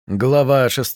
Глава 6.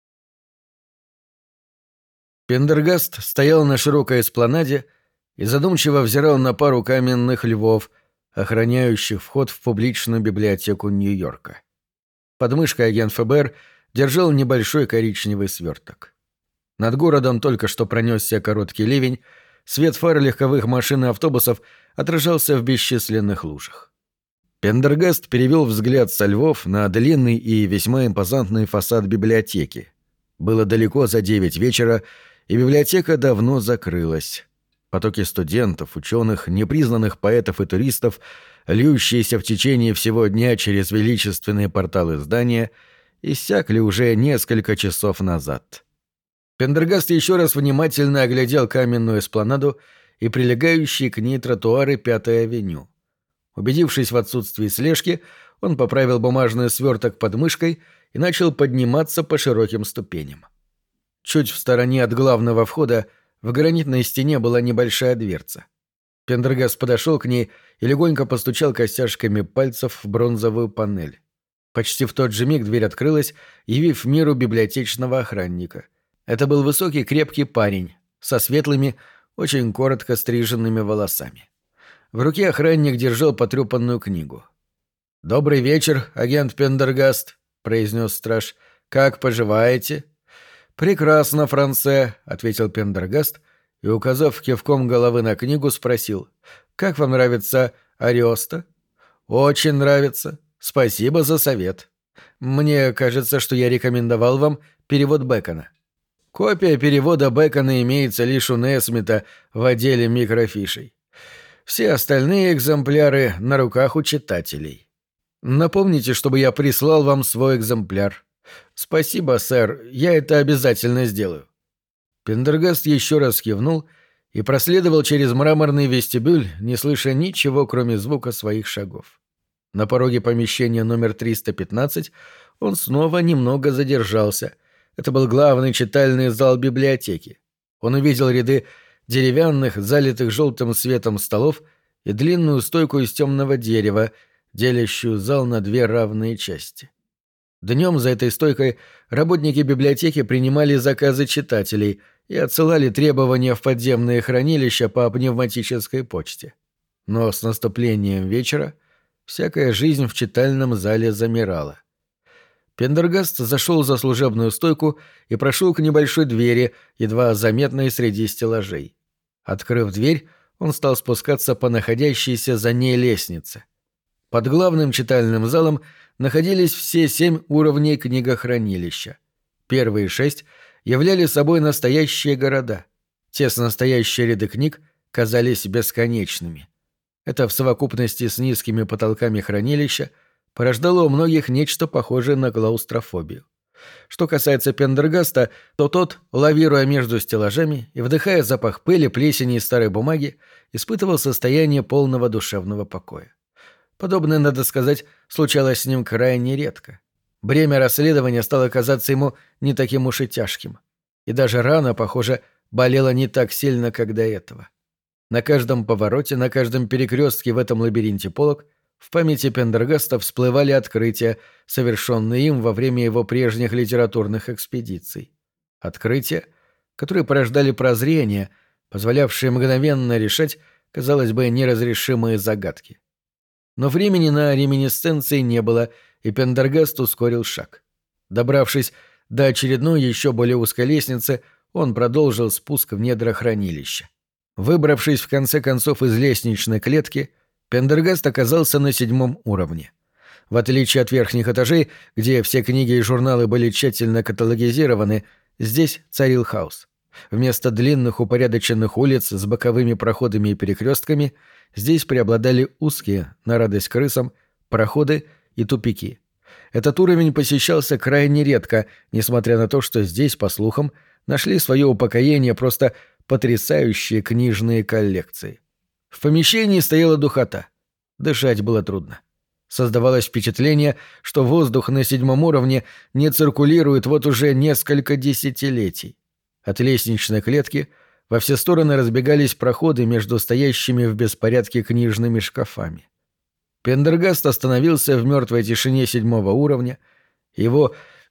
Пендергаст стоял на широкой эспланаде и задумчиво взирал на пару каменных львов, охраняющих вход в публичную библиотеку Нью-Йорка. Под мышкой агент ФБР держал небольшой коричневый сверток. Над городом только что пронесся короткий ливень, свет фар легковых машин и автобусов отражался в бесчисленных лужах. Пендергаст перевел взгляд со львов на длинный и весьма импозантный фасад библиотеки. Было далеко за 9 вечера, и библиотека давно закрылась. Потоки студентов, ученых, непризнанных поэтов и туристов, льющиеся в течение всего дня через величественные порталы здания, иссякли уже несколько часов назад. Пендергаст еще раз внимательно оглядел каменную эспланаду и прилегающие к ней тротуары Пятой авеню. Убедившись в отсутствии слежки, он поправил бумажный сверток под мышкой и начал подниматься по широким ступеням. Чуть в стороне от главного входа в гранитной стене была небольшая дверца. Пендергаст подошел к ней и легонько постучал костяшками пальцев в бронзовую панель. Почти в тот же миг дверь открылась, явив миру библиотечного охранника. Это был высокий крепкий парень со светлыми, очень коротко стриженными волосами. В руке охранник держал потрепанную книгу. «Добрый вечер, агент Пендергаст», — произнес страж. «Как поживаете?» «Прекрасно, Франце», — ответил Пендергаст и, указав кивком головы на книгу, спросил. «Как вам нравится Ариоста?» «Очень нравится. Спасибо за совет. Мне кажется, что я рекомендовал вам перевод Бэкона». Копия перевода Бэкона имеется лишь у Несмита в отделе микрофишей. Все остальные экземпляры на руках у читателей. Напомните, чтобы я прислал вам свой экземпляр. Спасибо, сэр, я это обязательно сделаю. Пендергаст еще раз кивнул и проследовал через мраморный вестибюль, не слыша ничего, кроме звука своих шагов. На пороге помещения номер 315 он снова немного задержался. Это был главный читальный зал библиотеки. Он увидел ряды деревянных, залитых желтым светом столов и длинную стойку из темного дерева, делящую зал на две равные части. Днем за этой стойкой работники библиотеки принимали заказы читателей и отсылали требования в подземные хранилища по пневматической почте. Но с наступлением вечера всякая жизнь в читальном зале замирала. Пендергаст зашел за служебную стойку и прошел к небольшой двери, едва заметной среди стеллажей. Открыв дверь, он стал спускаться по находящейся за ней лестнице. Под главным читальным залом находились все 7 уровней книгохранилища. Первые 6 являли собой настоящие города. Тесно стоящие ряды книг казались бесконечными. Это в совокупности с низкими потолками хранилища порождало у многих нечто похожее на клаустрофобию. Что касается Пендергаста, то тот, лавируя между стеллажами и вдыхая запах пыли, плесени и старой бумаги, испытывал состояние полного душевного покоя. Подобное, надо сказать, случалось с ним крайне редко. Бремя расследования стало казаться ему не таким уж и тяжким. И даже рана, похоже, болела не так сильно, как до этого. На каждом повороте, на каждом перекрестке в этом лабиринте полок в памяти Пендергаста всплывали открытия, совершенные им во время его прежних литературных экспедиций. Открытия, которые порождали прозрения, позволявшие мгновенно решать, казалось бы, неразрешимые загадки. Но времени на реминисценции не было, и Пендергаст ускорил шаг. Добравшись до очередной еще более узкой лестницы, он продолжил спуск в недра хранилища. Выбравшись в конце концов из лестничной клетки, Пендергаст оказался на 7 уровне. В отличие от верхних этажей, где все книги и журналы были тщательно каталогизированы, здесь царил хаос. Вместо длинных упорядоченных улиц с боковыми проходами и перекрестками здесь преобладали узкие, на радость крысам, проходы и тупики. Этот уровень посещался крайне редко, несмотря на то, что здесь, по слухам, нашли свое упокоение просто потрясающие книжные коллекции. В помещении стояла духота. Дышать было трудно. Создавалось впечатление, что воздух на 7 уровне не циркулирует вот уже несколько десятилетий. От лестничной клетки во все стороны разбегались проходы между стоящими в беспорядке книжными шкафами. Пендергаст остановился в мертвой тишине 7 уровня. Его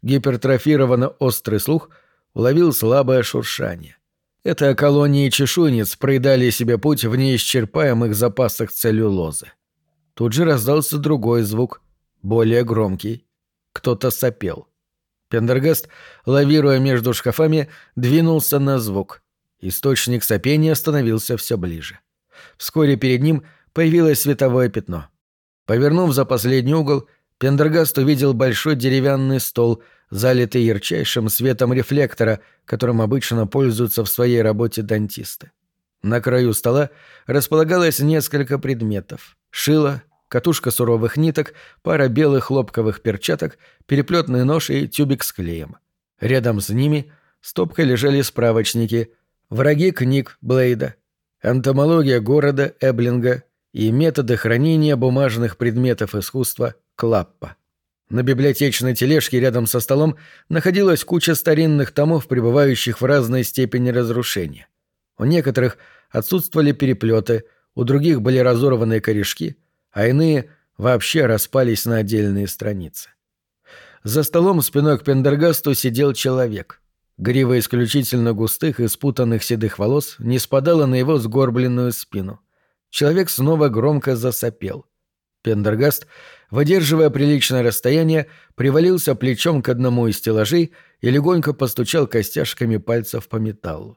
гипертрофированно острый слух уловил слабое шуршание. Это колонии чешуйниц проедали себе путь в неисчерпаемых запасах целлюлозы. Тут же раздался другой звук, более громкий. Кто-то сопел. Пендергаст, лавируя между шкафами, двинулся на звук. Источник сопения становился все ближе. Вскоре перед ним появилось световое пятно. Повернув за последний угол, Пендергаст увидел большой деревянный стол, залитый ярчайшим светом рефлектора, которым обычно пользуются в своей работе дантисты. На краю стола располагалось несколько предметов: шило, катушка суровых ниток, пара белых хлопковых перчаток, переплетный нож и тюбик с клеем. Рядом с ними стопкой лежали справочники «Враги книг Блейда», «Энтомология города Эблинга» и «Методы хранения бумажных предметов искусства Клаппа». На библиотечной тележке рядом со столом находилась куча старинных томов, пребывающих в разной степени разрушения. У некоторых отсутствовали переплеты, у других были разорванные корешки, а иные вообще распались на отдельные страницы. За столом спиной к Пендергасту сидел человек. Грива исключительно густых и спутанных седых волос не спадала на его сгорбленную спину. Человек снова громко засопел. Пендергаст, выдерживая приличное расстояние, привалился плечом к одному из стеллажей и легонько постучал костяшками пальцев по металлу.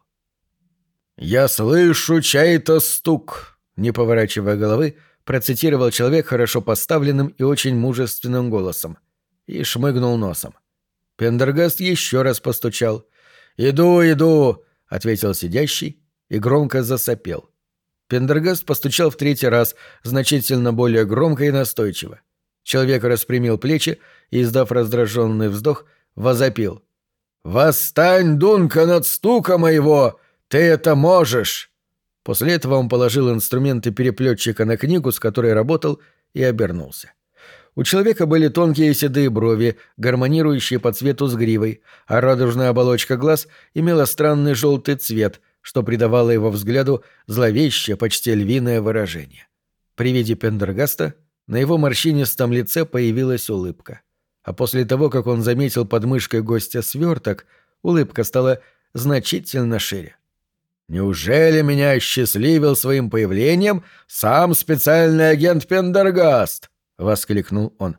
«Я слышу чей-то стук», — не поворачивая головы, процитировал человек хорошо поставленным и очень мужественным голосом и шмыгнул носом. Пендергаст еще раз постучал. «Иду», — ответил сидящий и громко засопел. Пендергаст постучал в третий раз, значительно более громко и настойчиво. Человек распрямил плечи и, издав раздраженный вздох, возопил: «Восстань, Дункан, от стука моего! Ты это можешь!» После этого он положил инструменты переплетчика на книгу, с которой работал, и обернулся. У человека были тонкие седые брови, гармонирующие по цвету с гривой, а радужная оболочка глаз имела странный желтый цвет, что придавало его взгляду зловещее, почти львиное выражение. При виде Пендергаста на его морщинистом лице появилась улыбка. А после того, как он заметил под мышкой гостя сверток, улыбка стала значительно шире. «Неужели меня осчастливил своим появлением сам специальный агент Пендергаст?» — воскликнул он.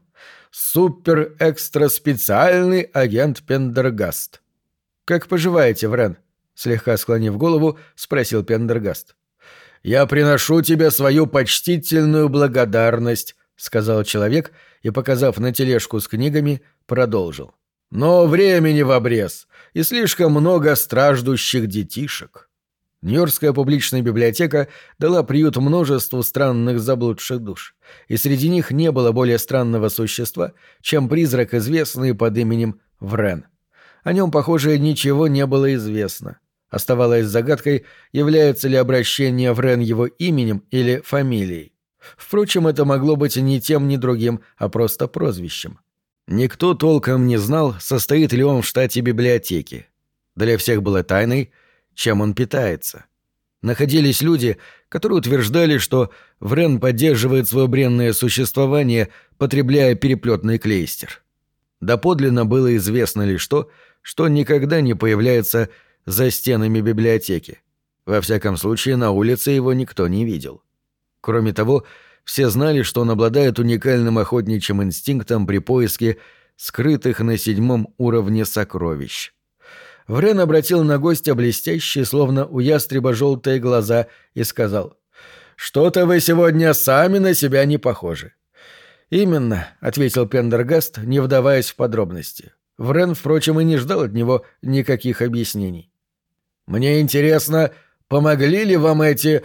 «Супер-экстра-специальный агент Пендергаст». «Как поживаете, Врен?» — слегка склонив голову, спросил Пендергаст. «Я приношу тебе свою почтительную благодарность», — сказал человек и, показав на тележку с книгами, продолжил. «Но времени в обрез, и слишком много страждущих детишек». Нью-Йоркская публичная библиотека дала приют множеству странных заблудших душ, и среди них не было более странного существа, чем призрак, известный под именем Врен. О нем, похоже, ничего не было известно. Оставалось загадкой, является ли обращение Врен его именем или фамилией. Впрочем, это могло быть ни тем, ни другим, а просто прозвищем. Никто толком не знал, состоит ли он в штате библиотеки. Для всех было тайной, чем он питается. Находились люди, которые утверждали, что Врен поддерживает свое бренное существование, потребляя переплетный клейстер. Доподлинно было известно лишь то, что никогда не появляется за стенами библиотеки. Во всяком случае, на улице его никто не видел. Кроме того, все знали, что он обладает уникальным охотничьим инстинктом при поиске скрытых на 7-м уровне сокровищ. Врен обратил на гостя блестящие, словно у ястреба, желтые глаза и сказал: «Что-то вы сегодня сами на себя не похожи». «Именно», — ответил Пендергаст, не вдаваясь в подробности. Врен, впрочем, и не ждал от него никаких объяснений. «Мне интересно, помогли ли вам эти...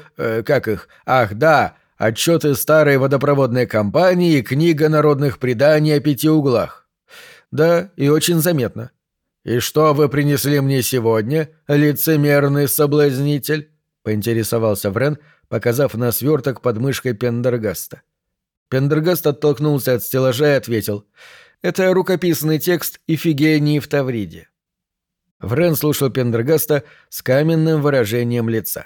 отчеты старой водопроводной компании и книга народных преданий о 5 углах?» «Да, и очень заметно». «И что вы принесли мне сегодня, лицемерный соблазнитель?» — поинтересовался Врен, показав на сверток под мышкой Пендергаста. Пендергаст оттолкнулся от стеллажа и ответил: «Это рукописный текст Ифигении в Тавриде». Врен слушал Пендергаста с каменным выражением лица.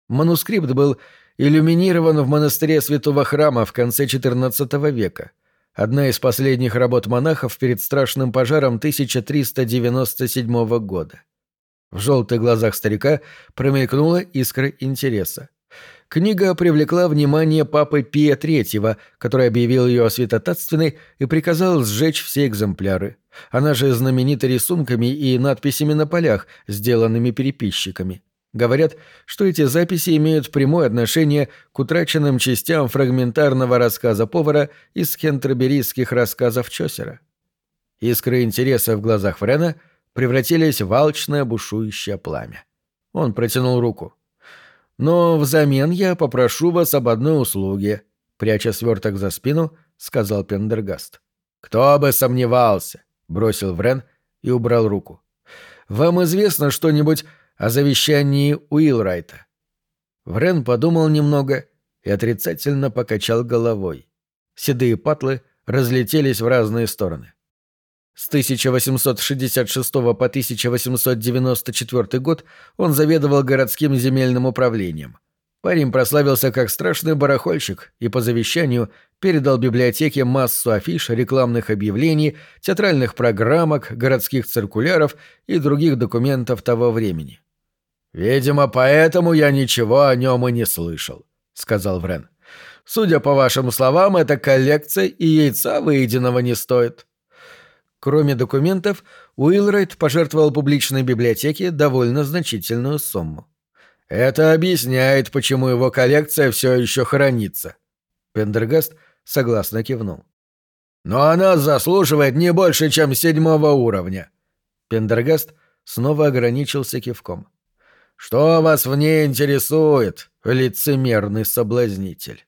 Манускрипт был иллюминирован в монастыре Святого Храма в конце XIV века, Одна из последних работ монахов перед страшным пожаром 1397 года. В желтых глазах старика промелькнула искра интереса. Книга привлекла внимание папы Пия III, который объявил ее святотатственной и приказал сжечь все экземпляры. Она же знаменита рисунками и надписями на полях, сделанными переписчиками. Говорят, что эти записи имеют прямое отношение к утраченным частям фрагментарного рассказа повара из кентерберийских рассказов Чосера. Искры интереса в глазах Врена превратились в алчное бушующее пламя. Он протянул руку. «Но взамен я попрошу вас об одной услуге», — пряча сверток за спину, сказал Пендергаст. «Кто бы сомневался», — бросил Врен и убрал руку. «Вам известно что-нибудь о завещании Уилрайта?» Врен подумал немного и отрицательно покачал головой. Седые патлы разлетелись в разные стороны. С 1866 по 1894 год он заведовал городским земельным управлением. Парень прославился как страшный барахольщик и по завещанию передал библиотеке массу афиш, рекламных объявлений, театральных программок, городских циркуляров и других документов того времени. «Видимо, поэтому я ничего о нем и не слышал», — сказал Врен. «Судя по вашим словам, эта коллекция и яйца выеденного не стоит». Кроме документов, Уилрайт пожертвовал публичной библиотеке довольно значительную сумму. «Это объясняет, почему его коллекция все еще хранится». Пендергаст согласно кивнул. «Но она заслуживает не больше, чем 7-го уровня». Пендергаст снова ограничился кивком. «Что вас в ней интересует, лицемерный соблазнитель?»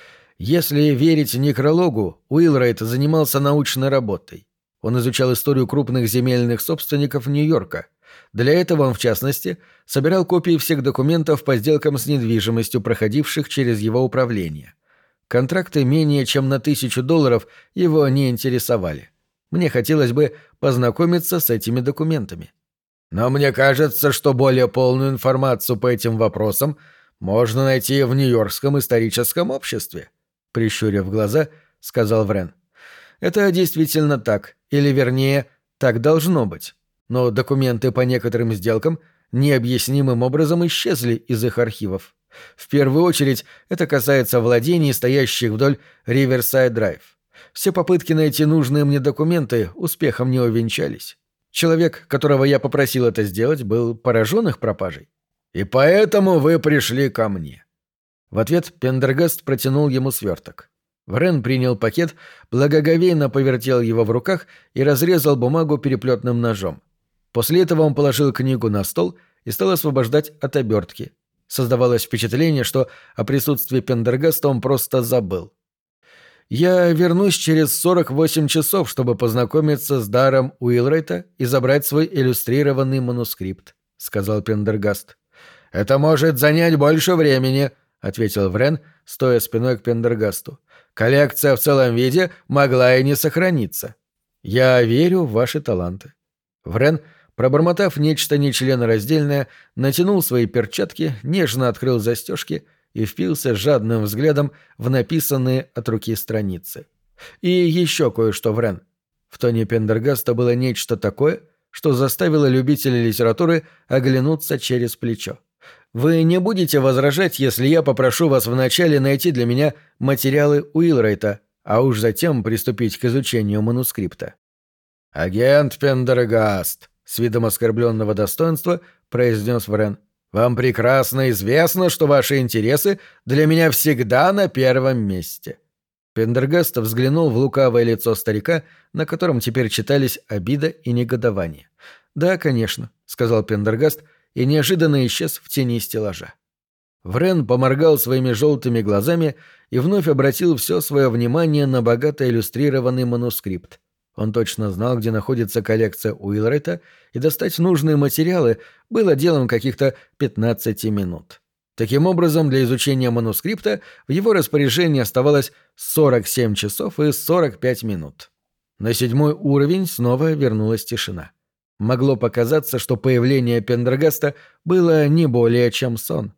Если верить некрологу, Уилрайт занимался научной работой. Он изучал историю крупных земельных собственников Нью-Йорка. Для этого он, в частности, собирал копии всех документов по сделкам с недвижимостью, проходивших через его управление. Контракты менее чем на $1000 его не интересовали. Мне хотелось бы познакомиться с этими документами. Но мне кажется, что более полную информацию по этим вопросам можно найти в Нью-Йоркском историческом обществе, прищурив глаза, сказал Врен. Это действительно так, или вернее, так должно быть. Но документы по некоторым сделкам необъяснимым образом исчезли из их архивов. В первую очередь это касается владений, стоящих вдоль Риверсайд-Драйв. Все попытки найти нужные мне документы успехом не увенчались. Человек, которого я попросил это сделать, был поражен их пропажей. «И поэтому вы пришли ко мне». В ответ Пендергаст протянул ему сверток. Врен принял пакет, благоговейно повертел его в руках и разрезал бумагу переплетным ножом. После этого он положил книгу на стол и стал освобождать от обертки. Создавалось впечатление, что о присутствии Пендергаста он просто забыл. «Я вернусь через 48 часов, чтобы познакомиться с даром Уилрайта и забрать свой иллюстрированный манускрипт», — сказал Пендергаст. «Это может занять больше времени», — ответил Врен, стоя спиной к Пендергасту. «Коллекция в целом виде могла и не сохраниться. Я верю в ваши таланты». Врен, пробормотав нечто нечленораздельное, натянул свои перчатки, нежно открыл застежки и впился жадным взглядом в написанные от руки страницы. И еще кое-что, Врен. В тоне Пендергаста было нечто такое, что заставило любителей литературы оглянуться через плечо. «Вы не будете возражать, если я попрошу вас вначале найти для меня материалы Уилрайта, а уж затем приступить к изучению манускрипта?» «Агент Пендергаст», — с видом оскорбленного достоинства произнес Врен, — «вам прекрасно известно, что ваши интересы для меня всегда на первом месте». Пендергаст взглянул в лукавое лицо старика, на котором теперь читались обида и негодование. «Да, конечно», — сказал Пендергаст, и неожиданно исчез в тени стеллажа. Врен поморгал своими желтыми глазами и вновь обратил все свое внимание на богато иллюстрированный манускрипт. Он точно знал, где находится коллекция Уилрайта, и достать нужные материалы было делом каких-то 15 минут. Таким образом, для изучения манускрипта в его распоряжении оставалось 47 часов и 45 минут. На 7-й уровень снова вернулась тишина. Могло показаться, что появление Пендергаста было не более чем сон.